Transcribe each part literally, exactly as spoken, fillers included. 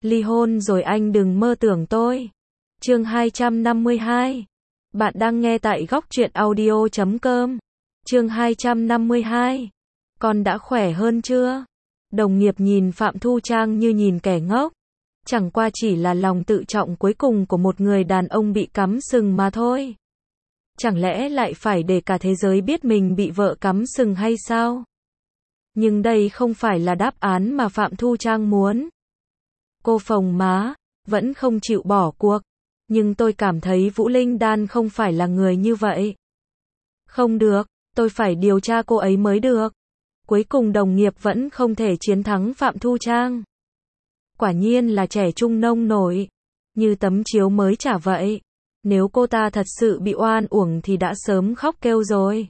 Ly hôn rồi anh đừng mơ tưởng tôi. Chương hai trăm năm mươi hai. Bạn đang nghe tại góc truyện audio chấm com. Chương hai trăm năm mươi hai. Con đã khỏe hơn chưa? Đồng nghiệp nhìn Phạm Thu Trang như nhìn kẻ ngốc. Chẳng qua chỉ là lòng tự trọng cuối cùng của một người đàn ông bị cắm sừng mà thôi. Chẳng lẽ lại phải để cả thế giới biết mình bị vợ cắm sừng hay sao? Nhưng đây không phải là đáp án mà Phạm Thu Trang muốn. Cô phồng má, vẫn không chịu bỏ cuộc. Nhưng tôi cảm thấy Vũ Linh Đan không phải là người như vậy. Không được, tôi phải điều tra cô ấy mới được. Cuối cùng đồng nghiệp vẫn không thể chiến thắng Phạm Thu Trang. Quả nhiên là trẻ trung nông nổi. Như tấm chiếu mới trả vậy. Nếu cô ta thật sự bị oan uổng thì đã sớm khóc kêu rồi.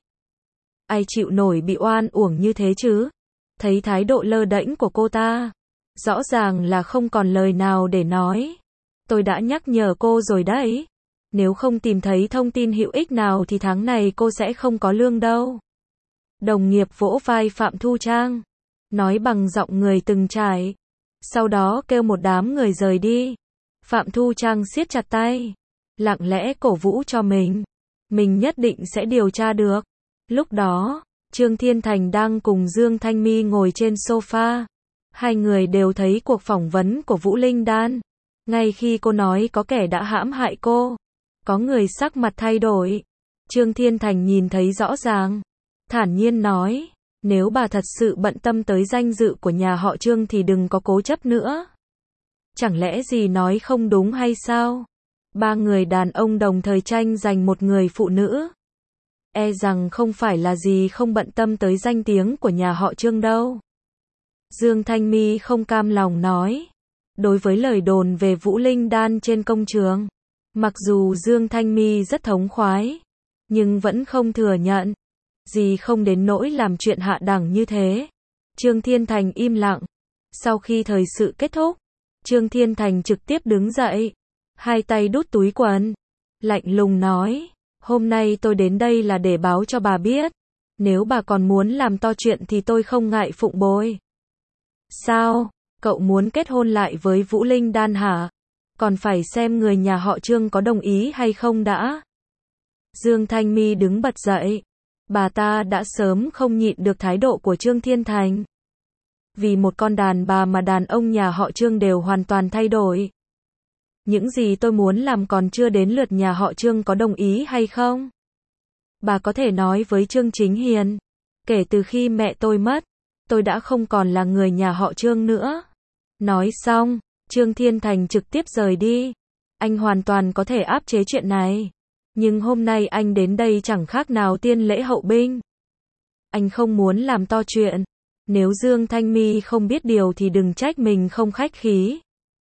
Ai chịu nổi bị oan uổng như thế chứ? Thấy thái độ lơ đễnh của cô ta. Rõ ràng là không còn lời nào để nói. Tôi đã nhắc nhở cô rồi đấy. Nếu không tìm thấy thông tin hữu ích nào thì tháng này cô sẽ không có lương đâu. Đồng nghiệp vỗ vai Phạm Thu Trang. Nói bằng giọng người từng trải. Sau đó kêu một đám người rời đi. Phạm Thu Trang siết chặt tay. Lặng lẽ cổ vũ cho mình. Mình nhất định sẽ điều tra được. Lúc đó, Trương Thiên Thành đang cùng Dương Thanh My ngồi trên sofa. Hai người đều thấy cuộc phỏng vấn của Vũ Linh Đan. Ngay khi cô nói có kẻ đã hãm hại cô, có người sắc mặt thay đổi. Trương Thiên Thành nhìn thấy rõ ràng. Thản nhiên nói, nếu bà thật sự bận tâm tới danh dự của nhà họ Trương thì đừng có cố chấp nữa. Chẳng lẽ gì nói không đúng hay sao? Ba người đàn ông đồng thời tranh giành một người phụ nữ. E rằng không phải là gì không bận tâm tới danh tiếng của nhà họ Trương đâu. Dương Thanh My không cam lòng nói. Đối với lời đồn về Vũ Linh Đan trên công trường, mặc dù Dương Thanh My rất thống khoái, nhưng vẫn không thừa nhận. Gì không đến nỗi làm chuyện hạ đẳng như thế. Trương Thiên Thành im lặng. Sau khi thời sự kết thúc, Trương Thiên Thành trực tiếp đứng dậy. Hai tay đút túi quần. Lạnh lùng nói. Hôm nay tôi đến đây là để báo cho bà biết. Nếu bà còn muốn làm to chuyện thì tôi không ngại phụng bồi. Sao? Cậu muốn kết hôn lại với Vũ Linh Đan hả? Còn phải xem người nhà họ Trương có đồng ý hay không đã. Dương Thanh My đứng bật dậy. Bà ta đã sớm không nhịn được thái độ của Trương Thiên Thành. Vì một con đàn bà mà đàn ông nhà họ Trương đều hoàn toàn thay đổi. Những gì tôi muốn làm còn chưa đến lượt nhà họ Trương có đồng ý hay không? Bà có thể nói với Trương Chính Hiền. Kể từ khi mẹ tôi mất, tôi đã không còn là người nhà họ Trương nữa. Nói xong, Trương Thiên Thành trực tiếp rời đi. Anh hoàn toàn có thể áp chế chuyện này. Nhưng hôm nay anh đến đây chẳng khác nào tiên lễ hậu binh. Anh không muốn làm to chuyện. Nếu Dương Thanh My không biết điều thì đừng trách mình không khách khí.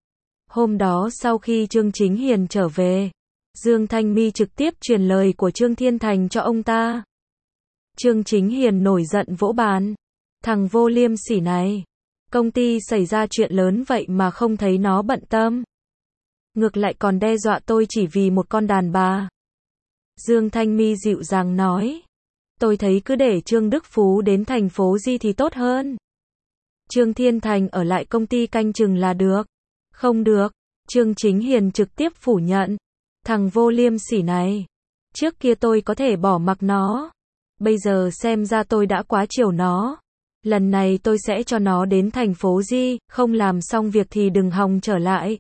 Hôm đó sau khi Trương Chính Hiền trở về, Dương Thanh My trực tiếp truyền lời của Trương Thiên Thành cho ông ta. Trương Chính Hiền nổi giận vỗ bàn. Thằng vô liêm sỉ này. Công ty xảy ra chuyện lớn vậy mà không thấy nó bận tâm. Ngược lại còn đe dọa tôi chỉ vì một con đàn bà. Dương Thanh My dịu dàng nói. Tôi thấy cứ để Trương Đức Phú đến thành phố Di thì tốt hơn. Trương Thiên Thành ở lại công ty canh chừng là được. Không được. Trương Chính Hiền trực tiếp phủ nhận. Thằng vô liêm sỉ này. Trước kia tôi có thể bỏ mặc nó. Bây giờ xem ra tôi đã quá chiều nó. Lần này tôi sẽ cho nó đến thành phố Di, không làm xong việc thì đừng hòng trở lại.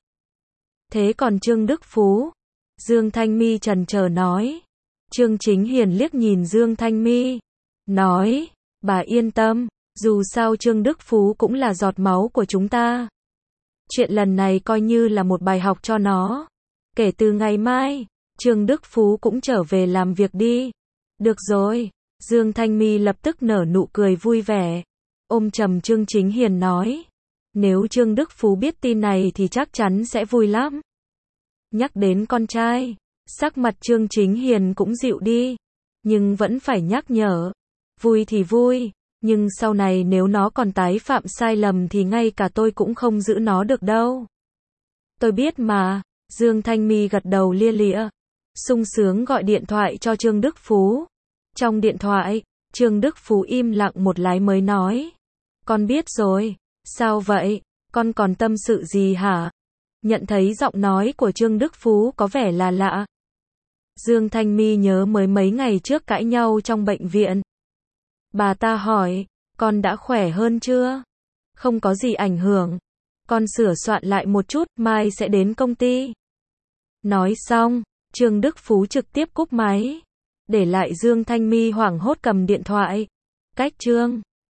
Thế còn Trương Đức Phú? Dương Thanh My chần chờ nói. Trương Chính Hiền liếc nhìn Dương Thanh My. Nói, bà yên tâm, dù sao Trương Đức Phú cũng là giọt máu của chúng ta. Chuyện lần này coi như là một bài học cho nó. Kể từ ngày mai, Trương Đức Phú cũng trở về làm việc đi. Được rồi. Dương Thanh My lập tức nở nụ cười vui vẻ. Ôm chầm Trương Chính Hiền nói. Nếu Trương Đức Phú biết tin này thì chắc chắn sẽ vui lắm. Nhắc đến con trai, sắc mặt Trương Chính Hiền cũng dịu đi. Nhưng vẫn phải nhắc nhở. Vui thì vui, nhưng sau này nếu nó còn tái phạm sai lầm thì ngay cả tôi cũng không giữ nó được đâu. Tôi biết mà. Dương Thanh My gật đầu lia lịa. Sung sướng gọi điện thoại cho Trương Đức Phú. Trong điện thoại, Trương Đức Phú im lặng một lát mới nói. Con biết rồi. Sao vậy? Con còn tâm sự gì hả? Nhận thấy giọng nói của Trương Đức Phú có vẻ là lạ. Dương Thanh My nhớ mới mấy ngày trước cãi nhau trong bệnh viện. Bà ta hỏi, con đã khỏe hơn chưa? Không có gì ảnh hưởng. Con sửa soạn lại một chút, mai sẽ đến công ty. Nói xong, Trương Đức Phú trực tiếp cúp máy. Để lại Dương Thanh My hoảng hốt cầm điện thoại. Cách Trương